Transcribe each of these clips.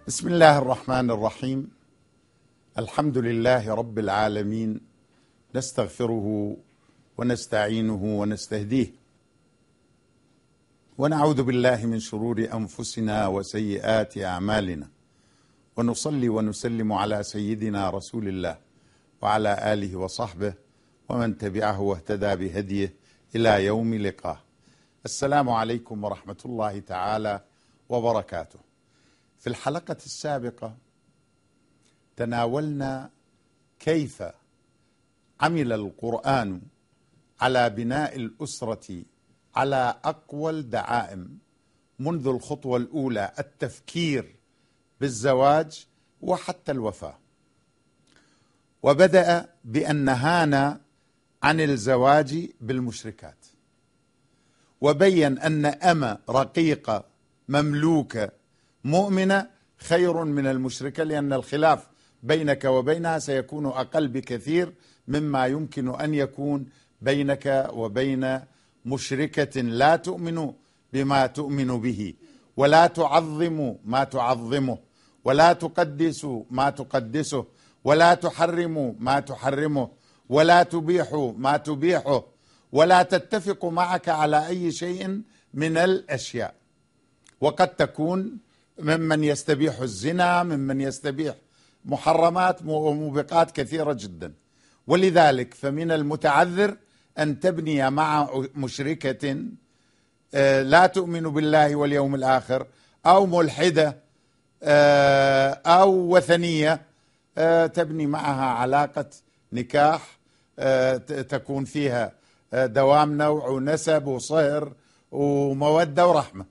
بسم الله الرحمن الرحيم. الحمد لله رب العالمين، نستغفره ونستعينه ونستهديه، ونعوذ بالله من شرور أنفسنا وسيئات أعمالنا، ونصلي ونسلم على سيدنا رسول الله وعلى آله وصحبه ومن تبعه واهتدى بهديه إلى يوم لقاه. السلام عليكم ورحمة الله تعالى وبركاته. في الحلقة السابقة تناولنا كيف عمل القرآن على بناء الأسرة على أقوى الدعائم منذ الخطوة الأولى، التفكير بالزواج وحتى الوفاة، وبدأ بأن نهانا عن الزواج بالمشركات، وبين أن أمة رقيقة مملوكة مؤمنة خير من المشركة، لأن الخلاف بينك وبينها سيكون أقل بكثير مما يمكن أن يكون بينك وبين مشركة لا تؤمن بما تؤمن به، ولا تعظم ما تعظمه، ولا تقدس ما تقدسه، ولا تحرم ما تحرمه، ولا تبيح ما تبيحه، ولا تتفق معك على أي شيء من الأشياء. وقد تكون ممن يستبيح الزنا، ممن يستبيح محرمات وموبقات كثيرة جدا. ولذلك فمن المتعذر أن تبني مع مشركة لا تؤمن بالله واليوم الآخر، أو ملحدة أو وثنية، تبني معها علاقة نكاح تكون فيها دوام نوع ونسب وصهر ومودة ورحمة.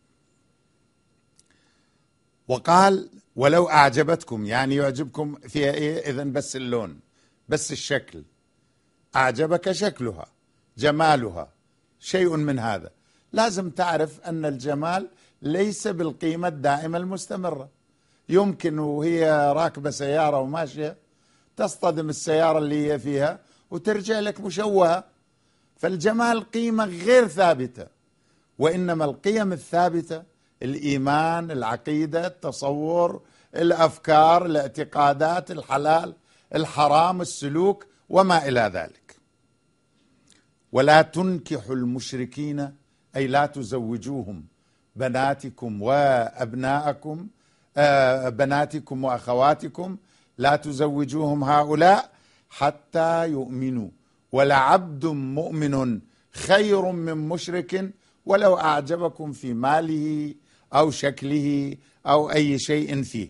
وقال ولو أعجبتكم، يعني يعجبكم فيها إيه؟ إذن بس اللون، بس الشكل، أعجبك شكلها، جمالها، شيء من هذا. لازم تعرف أن الجمال ليس بالقيمة الدائمة المستمرة. يمكن وهي راكبة سيارة وماشية تصطدم السيارة اللي هي فيها وترجع لك مشوهة. فالجمال قيمة غير ثابتة، وإنما القيم الثابتة الإيمان، العقيدة، التصور، الأفكار، الاعتقادات، الحلال، الحرام، السلوك، وما إلى ذلك. ولا تنكحوا المشركين، أي لا تزوجوهم بناتكم وأبناءكم، بناتكم وأخواتكم، لا تزوجوهم هؤلاء حتى يؤمنوا، ولعبد مؤمن خير من مشرك ولو أعجبكم في ماله أو شكله أو أي شيء فيه.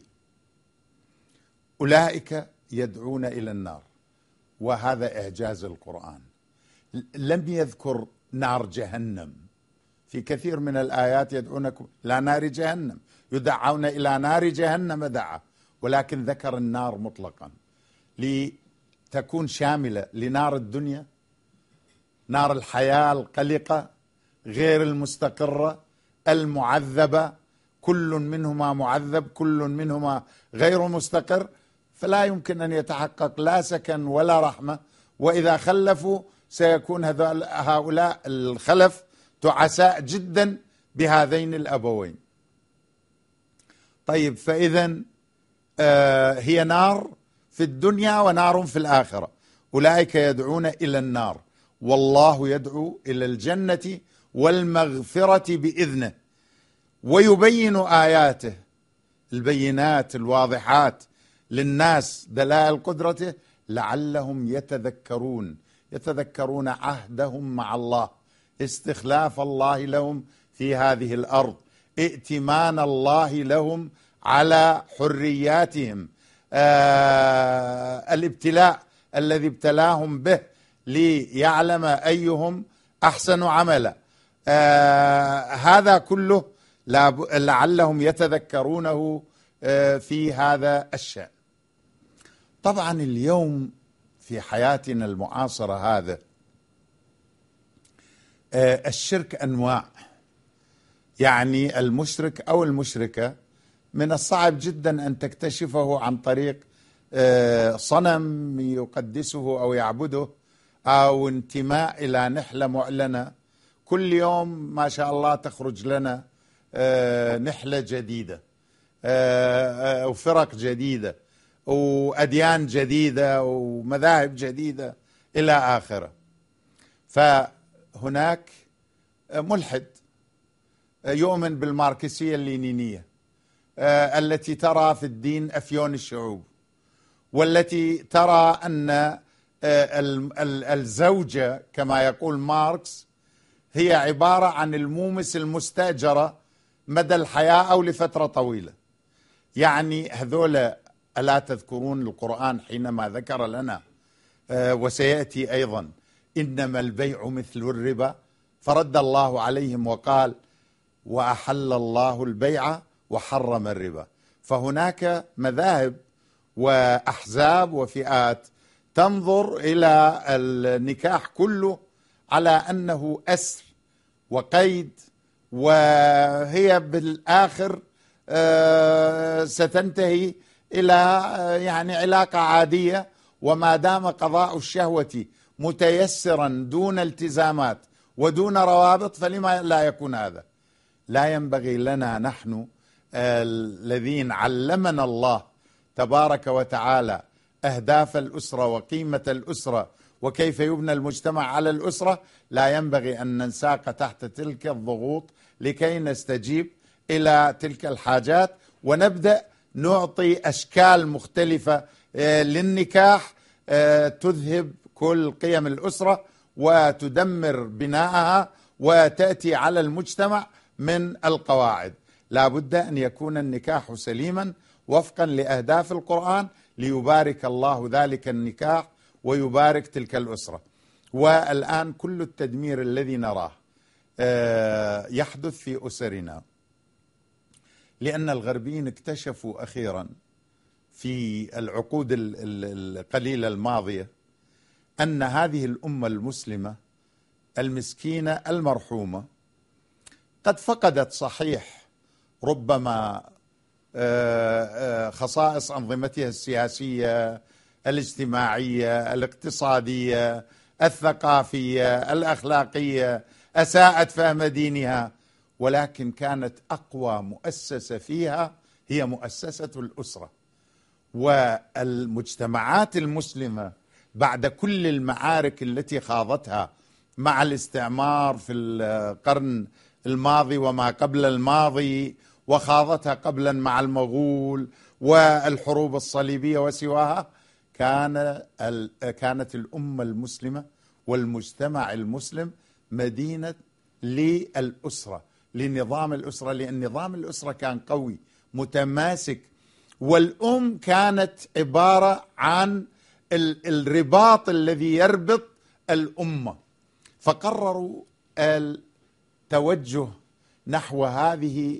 أولئك يدعون إلى النار، وهذا إعجاز القرآن. لم يذكر نار جهنم، في كثير من الآيات يدعونكم إلى نار جهنم، يدعون إلى نار جهنم دعا، ولكن ذكر النار مطلقا لتكون شاملة لنار الدنيا، نار الحياة القلقة غير المستقرة المعذبة، كل منهما معذب، كل منهما غير مستقر، فلا يمكن أن يتحقق لا سكن ولا رحمة. وإذا خلفوا سيكون هؤلاء الخلف تعساء جدا بهذين الأبوين. طيب، فإذا هي نار في الدنيا ونار في الآخرة. أولئك يدعون إلى النار، والله يدعو إلى الجنة والمغفرة بإذنه، ويبين آياته، البينات الواضحات للناس، دلائل قدرته، لعلهم يتذكرون عهدهم مع الله، استخلاف الله لهم في هذه الأرض، ائتمان الله لهم على حرياتهم، الابتلاء الذي ابتلاهم به ليعلم أيهم أحسن عملا. هذا كله لعلهم يتذكرونه في هذا الشأن. طبعا اليوم في حياتنا المعاصرة هذا الشرك أنواع، يعني المشرك أو المشركة من الصعب جدا أن تكتشفه عن طريق صنم يقدسه أو يعبده، أو انتماء إلى نحلة معلنة. كل يوم ما شاء الله تخرج لنا نحلة جديدة، وفرق جديدة وأديان جديدة ومذاهب جديدة إلى آخره. فهناك ملحد يؤمن بالماركسية اللينينية التي ترى في الدين أفيون الشعوب، والتي ترى أن الزوجة كما يقول ماركس هي عبارة عن المومس المستأجرة مدى الحياة أو لفترة طويلة. يعني هذول ألا تذكرون القرآن حينما ذكر لنا وسيأتي أيضا إنما البيع مثل الربا، فرد الله عليهم وقال وأحل الله البيع وحرم الربا. فهناك مذاهب وأحزاب وفئات تنظر إلى النكاح كله على أنه أسر وقيد، وهي بالآخر ستنتهي إلى يعني علاقة عادية، وما دام قضاء الشهوة متيسرا دون التزامات ودون روابط فلما لا يكون هذا. لا ينبغي لنا نحن الذين علمنا الله تبارك وتعالى أهداف الأسرة وقيمة الأسرة وكيف يبنى المجتمع على الأسرة، لا ينبغي أن ننساق تحت تلك الضغوط لكي نستجيب إلى تلك الحاجات ونبدأ نعطي أشكال مختلفة للنكاح تذهب كل قيم الأسرة وتدمر بناءها وتأتي على المجتمع من القواعد. لا بد أن يكون النكاح سليما وفقا لأهداف القرآن ليبارك الله ذلك النكاح ويبارك تلك الأسرة. والآن كل التدمير الذي نراه يحدث في أسرنا لأن الغربيين اكتشفوا أخيرا في العقود القليلة الماضية أن هذه الأمة المسلمة المسكينة المرحومة قد فقدت صحيح ربما خصائص أنظمتها السياسية الاجتماعية الاقتصادية الثقافية الأخلاقية، أساءت فهم دينها، ولكن كانت أقوى مؤسسة فيها هي مؤسسة الأسرة. والمجتمعات المسلمة بعد كل المعارك التي خاضتها مع الاستعمار في القرن الماضي وما قبل الماضي، وخاضتها قبلا مع المغول والحروب الصليبية وسواها، كانت الأمة المسلمة والمجتمع المسلم مدينة للأسرة، لنظام الأسرة، لأن نظام الأسرة كان قوي متماسك، والأم كانت عبارة عن الرباط الذي يربط الأمة. فقرروا التوجه نحو هذه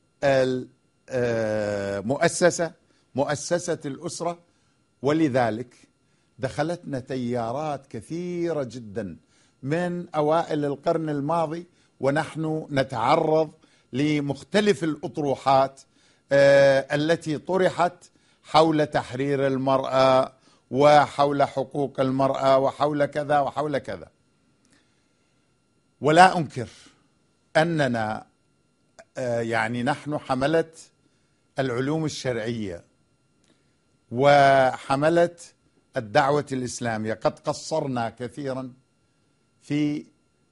المؤسسة، مؤسسة الأسرة، ولذلك دخلتنا تيارات كثيرة جدا من أوائل القرن الماضي ونحن نتعرض لمختلف الأطروحات التي طرحت حول تحرير المرأة وحول حقوق المرأة وحول كذا وحول كذا. ولا أنكر أننا يعني نحن حملة العلوم الشرعية وحملة الدعوة الإسلامية قد قصرنا كثيرا في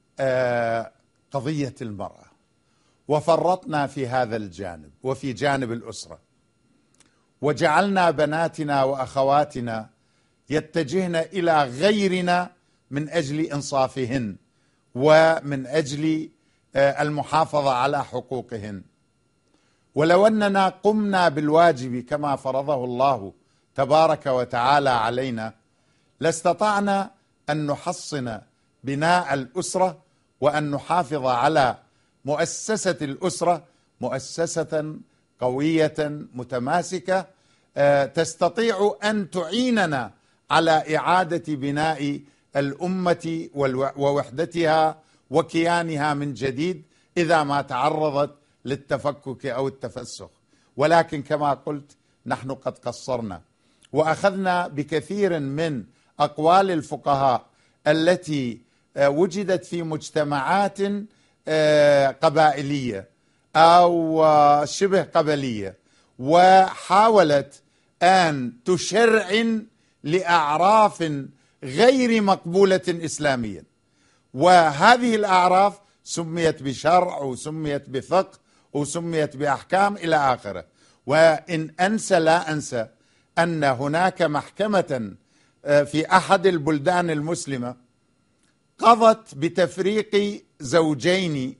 قضية المرأة، وفرطنا في هذا الجانب وفي جانب الأسرة، وجعلنا بناتنا وأخواتنا يتجهن إلى غيرنا من أجل إنصافهن ومن أجل المحافظة على حقوقهن. ولو أننا قمنا بالواجب كما فرضه الله تبارك وتعالى علينا لاستطعنا أن نحصن بناء الأسرة وأن نحافظ على مؤسسة الأسرة مؤسسة قوية متماسكة تستطيع أن تعيننا على إعادة بناء الأمة ووحدتها وكيانها من جديد إذا ما تعرضت للتفكك أو التفسخ. ولكن كما قلت نحن قد قصرنا وأخذنا بكثير من أقوال الفقهاء التي وجدت في مجتمعات قبائلية أو شبه قبلية، وحاولت أن تشرعن لأعراف غير مقبولة إسلاميا، وهذه الأعراف سميت بشرع وسميت بفقه وسميت بأحكام إلى آخره. وإن أنسى لا أنسى أن هناك محكمة في أحد البلدان المسلمة قضت بتفريق زوجين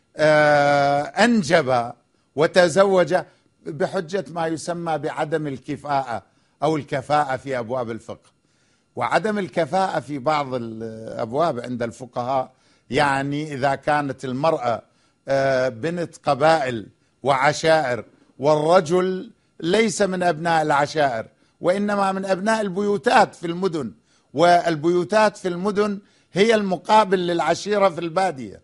أنجبا وتزوجا بحجة ما يسمى بعدم الكفاءة أو الكفاءة في أبواب الفقه. وعدم الكفاءة في بعض الأبواب عند الفقهاء يعني إذا كانت المرأة بنت قبائل وعشائر والرجل ليس من أبناء العشائر وإنما من أبناء البيوتات في المدن، والبيوتات في المدن هي المقابل للعشيرة في البادية.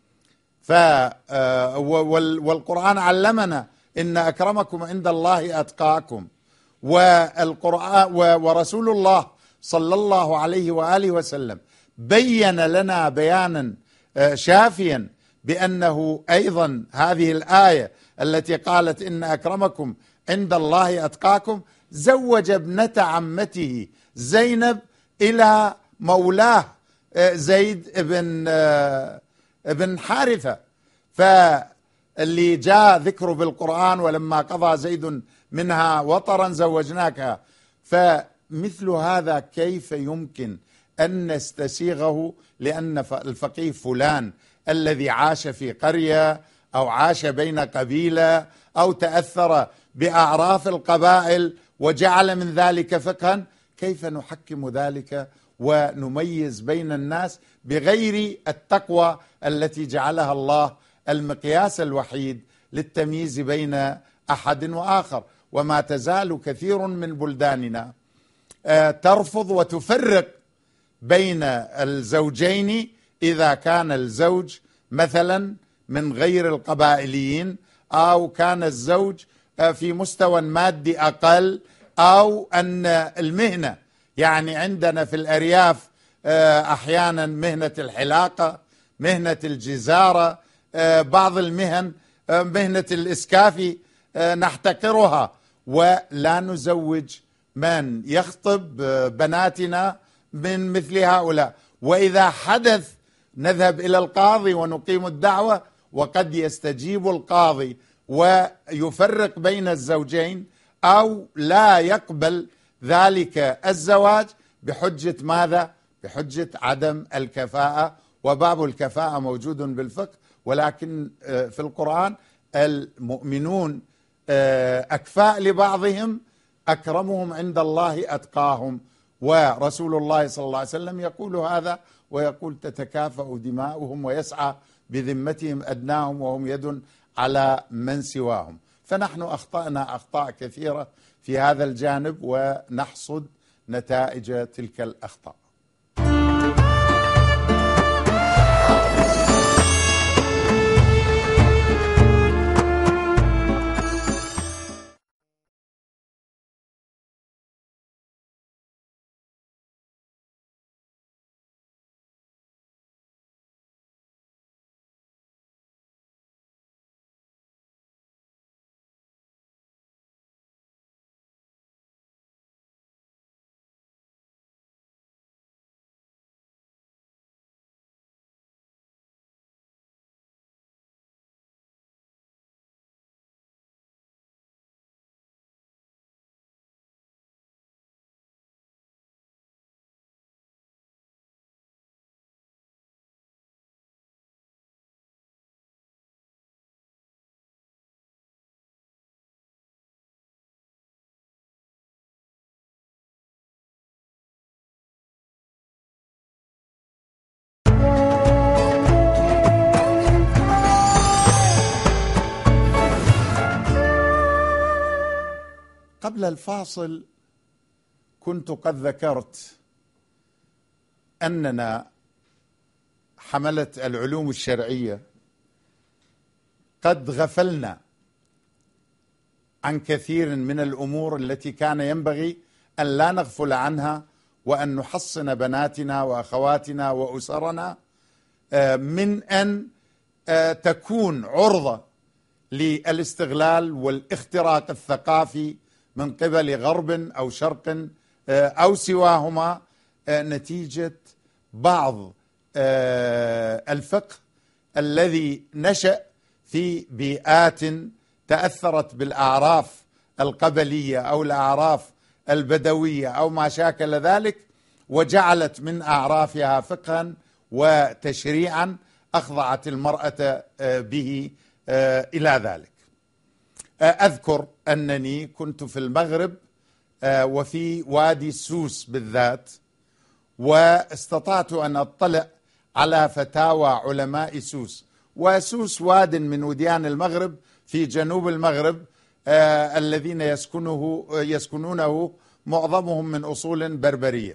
والقرآن علمنا إن أكرمكم عند الله أتقاكم، والقرآن ورسول الله صلى الله عليه وآله وسلم بين لنا بيانا شافيا بأنه أيضا هذه الآية التي قالت إن أكرمكم عند الله أتقاكم زوج ابنة عمته زينب إلى مولاه زيد بن حارثة. فاللي جاء ذكره بالقرآن ولما قضى زيد منها وطرا زوجناك، فمثل هذا كيف يمكن أن نستسيغه؟ لأن الفقيه فلان الذي عاش في قرية أو عاش بين قبيلة أو تأثر بأعراف القبائل وجعل من ذلك فقها، كيف نحكم ذلك ونميز بين الناس بغير التقوى التي جعلها الله المقياس الوحيد للتمييز بين أحد وآخر؟ وما تزال كثير من بلداننا ترفض وتفرق بين الزوجين إذا كان الزوج مثلا من غير القبائليين أو كان الزوج في مستوى مادي أقل، أو أن المهنة يعني عندنا في الأرياف أحيانا مهنة الحلاقة، مهنة الجزارة، بعض المهن مهنة الإسكافي نحتقرها ولا نزوج من يخطب بناتنا من مثل هؤلاء. وإذا حدث نذهب إلى القاضي ونقيم الدعوة، وقد يستجيب القاضي ويفرق بين الزوجين أو لا يقبل ذلك الزواج بحجة ماذا؟ بحجة عدم الكفاءة. وباب الكفاءة موجود بالفقه، ولكن في القرآن المؤمنون أكفاء لبعضهم أكرمهم عند الله أتقاهم. ورسول الله صلى الله عليه وسلم يقول هذا ويقول تتكافأ دماؤهم ويسعى بذمتهم أدناهم وهم يد على من سواهم. فنحن أخطأنا أخطاء كثيرة في هذا الجانب ونحصد نتائج تلك الأخطاء. قبل الفاصل كنت قد ذكرت أننا حملة العلوم الشرعية قد غفلنا عن كثير من الأمور التي كان ينبغي أن لا نغفل عنها، وأن نحصن بناتنا وأخواتنا وأسرنا من أن تكون عرضة للاستغلال والاختراق الثقافي من قبل غرب أو شرق أو سواهما، نتيجة بعض الفقه الذي نشأ في بيئات تأثرت بالأعراف القبلية أو الأعراف البدوية أو ما شاكل ذلك، وجعلت من أعرافها فقها وتشريعا أخضعت المرأة به إلى ذلك. أذكر أنني كنت في المغرب وفي وادي سوس بالذات، واستطعت أن أطلع على فتاوى علماء سوس. وسوس واد من وديان المغرب في جنوب المغرب، الذين يسكنونه معظمهم من أصول بربرية،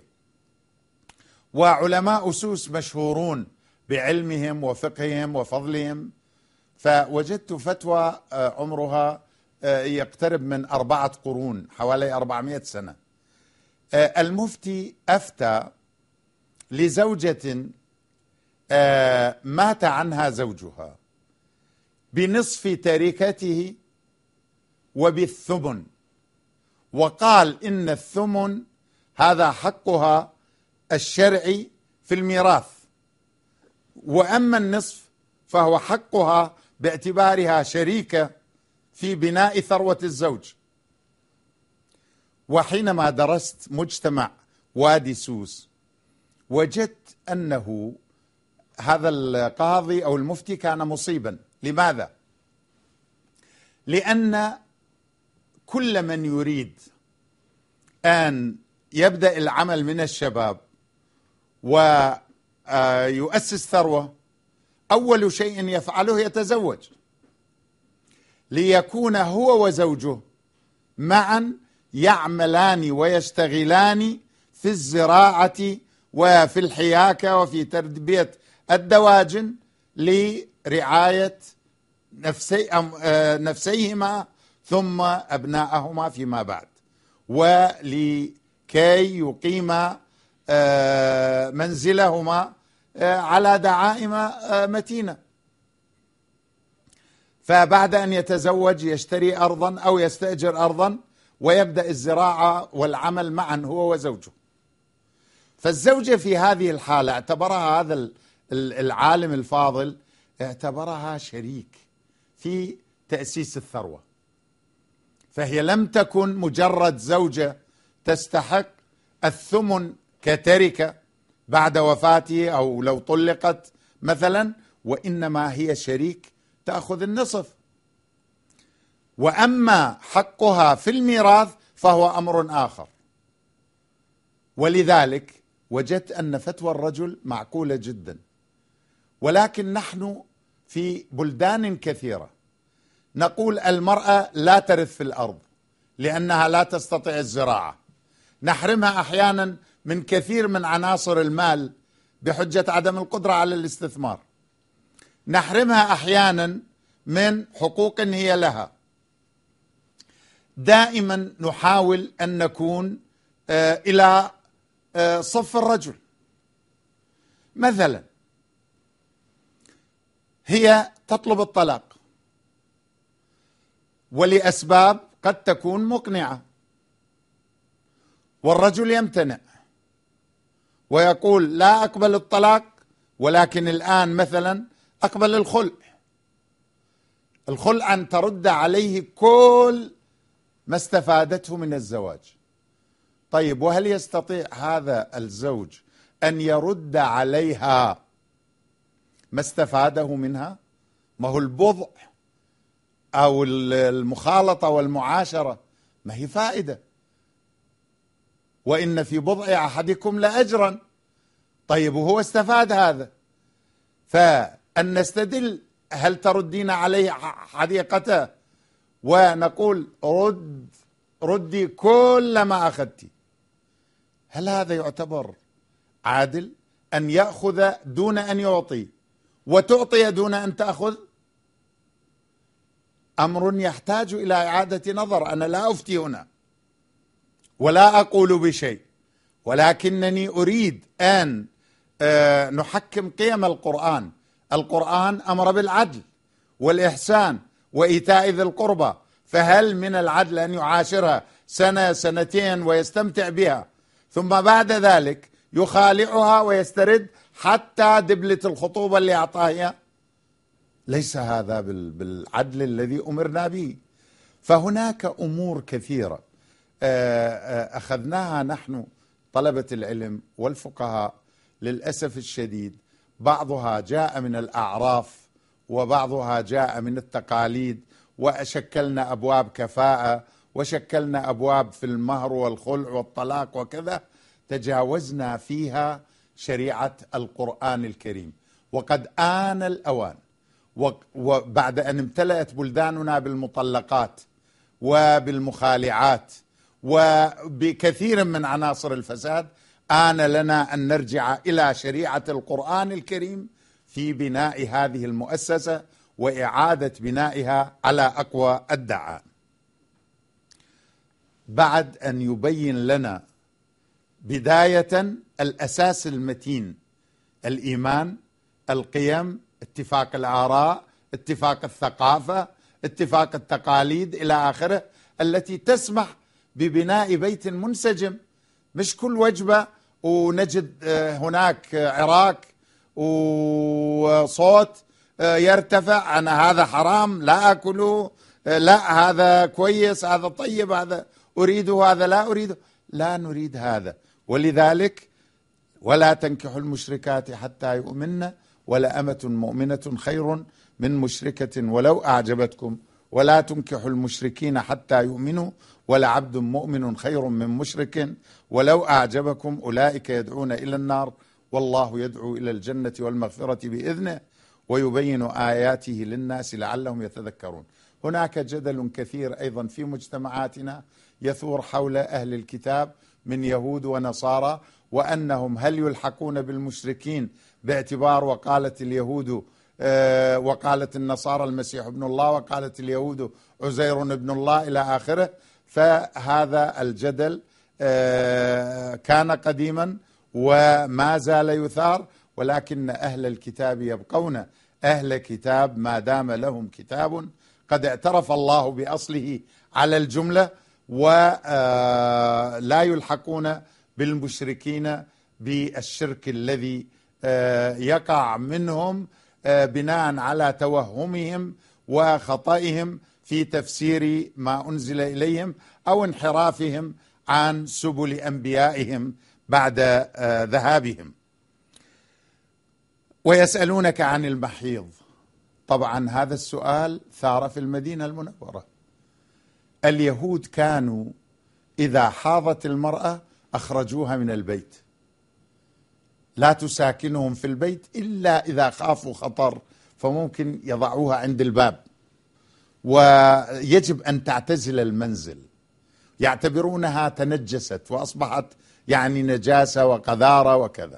وعلماء سوس مشهورون بعلمهم وفقههم وفضلهم. فوجدت فتوى عمرها يقترب من 4 قرون، حوالي 400 سنة. المفتي أفتى لزوجة مات عنها زوجها بنصف تركته وبالثمن، وقال إن الثمن هذا حقها الشرعي في الميراث، وأما النصف فهو حقها باعتبارها شريكة في بناء ثروة الزوج. وحينما درست مجتمع وادي سوس وجدت أنه هذا القاضي أو المفتي كان مصيبا. لماذا؟ لأن كل من يريد أن يبدأ العمل من الشباب ويؤسس ثروة، أول شيء يفعله يتزوج، ليكون هو وزوجه معا يعملان ويشتغلان في الزراعة وفي الحياكة وفي تربية الدواجن لرعاية نفسيهما ثم أبنائهما فيما بعد، ولكي يقيما منزلهما على دعائم متينة. فبعد أن يتزوج يشتري أرضا أو يستأجر أرضا ويبدأ الزراعة والعمل معا هو وزوجه. فالزوجة في هذه الحالة اعتبرها هذا العالم الفاضل اعتبرها شريك في تأسيس الثروة، فهي لم تكن مجرد زوجة تستحق الثمن كتركة بعد وفاته أو لو طلقت مثلا، وإنما هي شريك تأخذ النصف. وأما حقها في الميراث فهو أمر آخر. ولذلك وجدت أن فتوى الرجل معقولة جدا، ولكن نحن في بلدان كثيرة نقول المرأة لا ترث في الأرض لأنها لا تستطيع الزراعة، نحرمها أحيانا من كثير من عناصر المال بحجة عدم القدرة على الاستثمار، نحرمها أحيانا من حقوق هي لها. دائما نحاول أن نكون إلى صف الرجل. مثلا هي تطلب الطلاق ولأسباب قد تكون مقنعة، والرجل يمتنع ويقول لا أقبل الطلاق، ولكن الآن مثلا أقبل الخلع أن ترد عليه كل ما استفادته من الزواج. طيب وهل يستطيع هذا الزوج أن يرد عليها ما استفاده منها؟ ما هو البضع أو المخالطة والمعاشرة ما هي فائدة، وإن في بضع أحدكم لأجرا. طيب وهو استفاد هذا، فأن نستدل هل تردين عليه حديقته ونقول ردي كل ما أخذتي، هل هذا يعتبر عادل؟ أن يأخذ دون أن يعطي وتعطي دون أن تأخذ؟ أمر يحتاج إلى إعادة نظر. أنا لا أفتي هنا ولا أقول بشيء، ولكنني أريد أن نحكم قيم القرآن. القرآن أمر بالعدل والإحسان وإيتاء ذي القربى، فهل من العدل أن يعاشرها سنة سنتين ويستمتع بها ثم بعد ذلك يخالعها ويسترد حتى دبلة الخطوبة اللي أعطاها إياه؟ ليس هذا بالعدل الذي أمرنا به. فهناك أمور كثيرة أخذناها نحن طلبة العلم والفقهاء للأسف الشديد، بعضها جاء من الأعراف وبعضها جاء من التقاليد، وشكلنا أبواب كفاءة وشكلنا أبواب في المهر والخلع والطلاق وكذا، تجاوزنا فيها شريعة القرآن الكريم. وقد آن الأوان، وبعد أن امتلأت بلداننا بالمطلقات وبالمخالعات وبكثير من عناصر الفساد، آن لنا أن نرجع إلى شريعة القرآن الكريم في بناء هذه المؤسسة وإعادة بنائها على أقوى الدعائم. بعد أن يبين لنا بداية الأساس المتين، الإيمان، القيم، اتفاق الآراء، اتفاق الثقافة، اتفاق التقاليد إلى آخره، التي تسمح ببناء بيت منسجم، مش كل وجبة ونجد هناك عراك وصوت يرتفع أنا هذا حرام لا أكله، لا هذا كويس، هذا طيب، هذا أريده، هذا لا أريده. لا نريد هذا. ولذلك ولا تنكحوا المشركات حتى يؤمن ولأمة مؤمنة خير من مشركة ولو أعجبتكم ولا تنكحوا المشركين حتى يؤمنوا ولعبد مؤمن خير من مشرك ولو أعجبكم أولئك يدعون إلى النار والله يدعو إلى الجنة والمغفرة بإذنه ويبين آياته للناس لعلهم يتذكرون. هناك جدل كثير أيضا في مجتمعاتنا يثور حول أهل الكتاب من يهود ونصارى، وأنهم هل يلحقون بالمشركين باعتبار وقالت اليهود وقالت النصارى المسيح ابن الله وقالت اليهود عزير ابن الله إلى آخره. فهذا الجدل كان قديما وما زال يثار، ولكن أهل الكتاب يبقون أهل كتاب ما دام لهم كتاب قد اعترف الله بأصله على الجملة، ولا يلحقون بالمشركين بالشرك الذي يقع منهم بناء على توهمهم وخطئهم في تفسير ما أنزل إليهم أو انحرافهم عن سبل أنبيائهم بعد ذهابهم. ويسألونك عن المحيض. طبعا هذا السؤال ثار في المدينة المنورة. اليهود كانوا إذا حاضت المرأة أخرجوها من البيت، لا تساكنهم في البيت إلا إذا خافوا خطر فممكن يضعوها عند الباب، ويجب أن تعتزل المنزل، يعتبرونها تنجست وأصبحت يعني نجاسة وقذارة وكذا.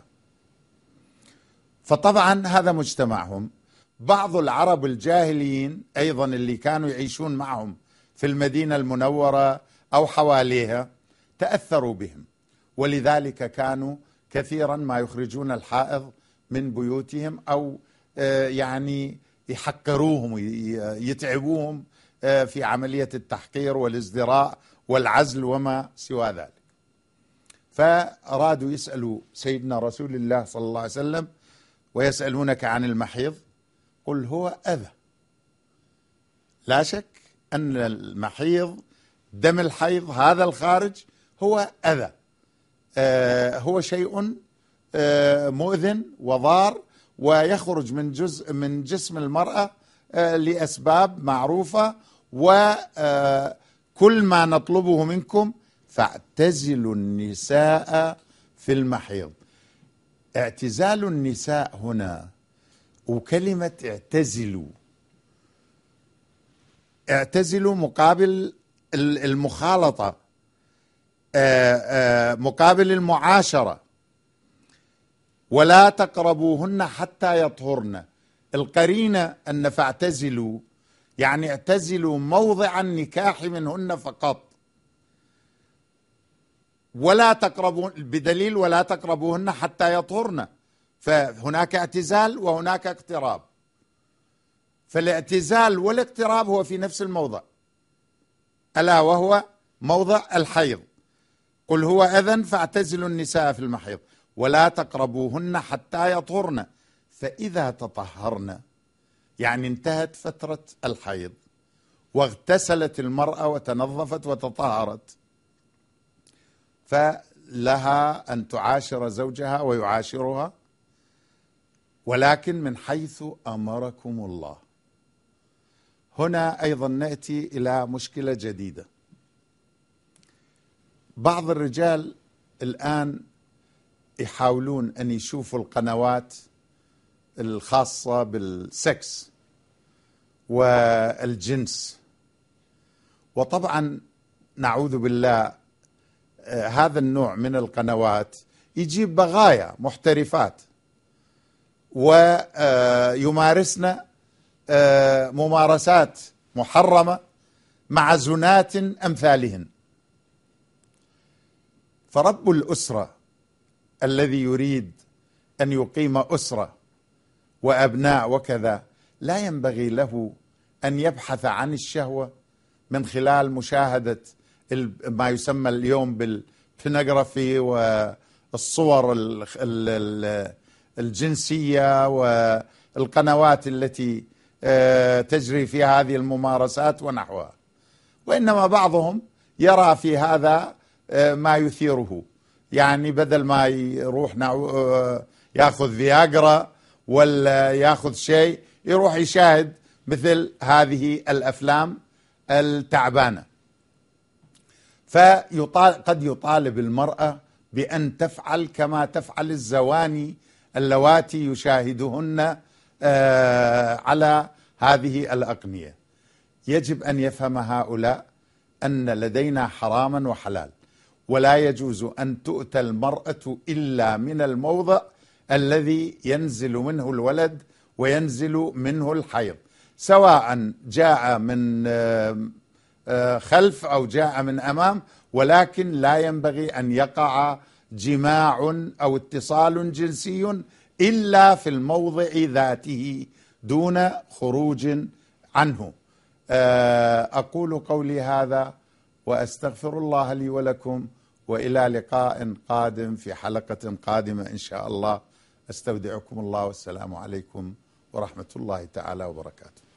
فطبعا هذا مجتمعهم. بعض العرب الجاهليين أيضا اللي كانوا يعيشون معهم في المدينة المنورة أو حواليها تأثروا بهم، ولذلك كانوا كثيرا ما يخرجون الحائض من بيوتهم أو يعني يحقروهم يتعبوهم في عملية التحقير والازدراء والعزل وما سوى ذلك. فأرادوا يسألوا سيدنا رسول الله صلى الله عليه وسلم ويسألونك عن المحيض قل هو أذى. لا شك أن المحيض دم الحيض هذا الخارج هو أذى، هو شيء مؤذن وضار ويخرج من جزء من جسم المرأة لأسباب معروفة، وكل ما نطلبه منكم فاعتزلوا النساء في المحيض. اعتزال النساء هنا وكلمة اعتزلوا مقابل المخالطة، مقابل المعاشرة، ولا تقربوهن حتى يطهرن. القرينة أن فاعتزلوا يعني اعتزلوا موضع النكاح منهن فقط، ولا تقربون بدليل ولا تقربوهن حتى يطهرن، فهناك اعتزال وهناك اقتراب. فالاعتزال والاقتراب هو في نفس الموضع، ألا وهو موضع الحيض. قل هو أذى فاعتزلوا النساء في المحيض ولا تقربوهن حتى يطهرن، فإذا تطهرن يعني انتهت فترة الحيض واغتسلت المرأة وتنظفت وتطهرت، فلها أن تعاشر زوجها ويعاشرها، ولكن من حيث أمركم الله. هنا أيضا نأتي إلى مشكلة جديدة. بعض الرجال الآن يحاولون أن يشوفوا القنوات الخاصة بالسكس والجنس، وطبعا نعوذ بالله هذا النوع من القنوات يجيب بغايا محترفات ويمارسن ممارسات محرمة مع زنات أمثالهن. فرب الأسرة الذي يريد أن يقيم أسرة وأبناء وكذا لا ينبغي له أن يبحث عن الشهوة من خلال مشاهدة ما يسمى اليوم بالبورنوغرافي والصور الجنسية والقنوات التي تجري فيها هذه الممارسات ونحوها، وإنما بعضهم يرى في هذا ما يثيره، يعني بدل ما يروح ياخذ فياجرا ولا ياخذ شيء يروح يشاهد مثل هذه الأفلام التعبانة. فقد يطالب المرأة بأن تفعل كما تفعل الزواني اللواتي يشاهدهن على هذه الأقنية. يجب أن يفهم هؤلاء أن لدينا حراما وحلال، ولا يجوز أن تؤتى المرأة إلا من الموضع الذي ينزل منه الولد وينزل منه الحيض، سواء جاء من خلف أو جاء من أمام، ولكن لا ينبغي أن يقع جماع أو اتصال جنسي إلا في الموضع ذاته دون خروج عنه. أقول قولي هذا وأستغفر الله لي ولكم، وإلى لقاء قادم في حلقة قادمة إن شاء الله. أستودعكم الله والسلام عليكم ورحمة الله تعالى وبركاته.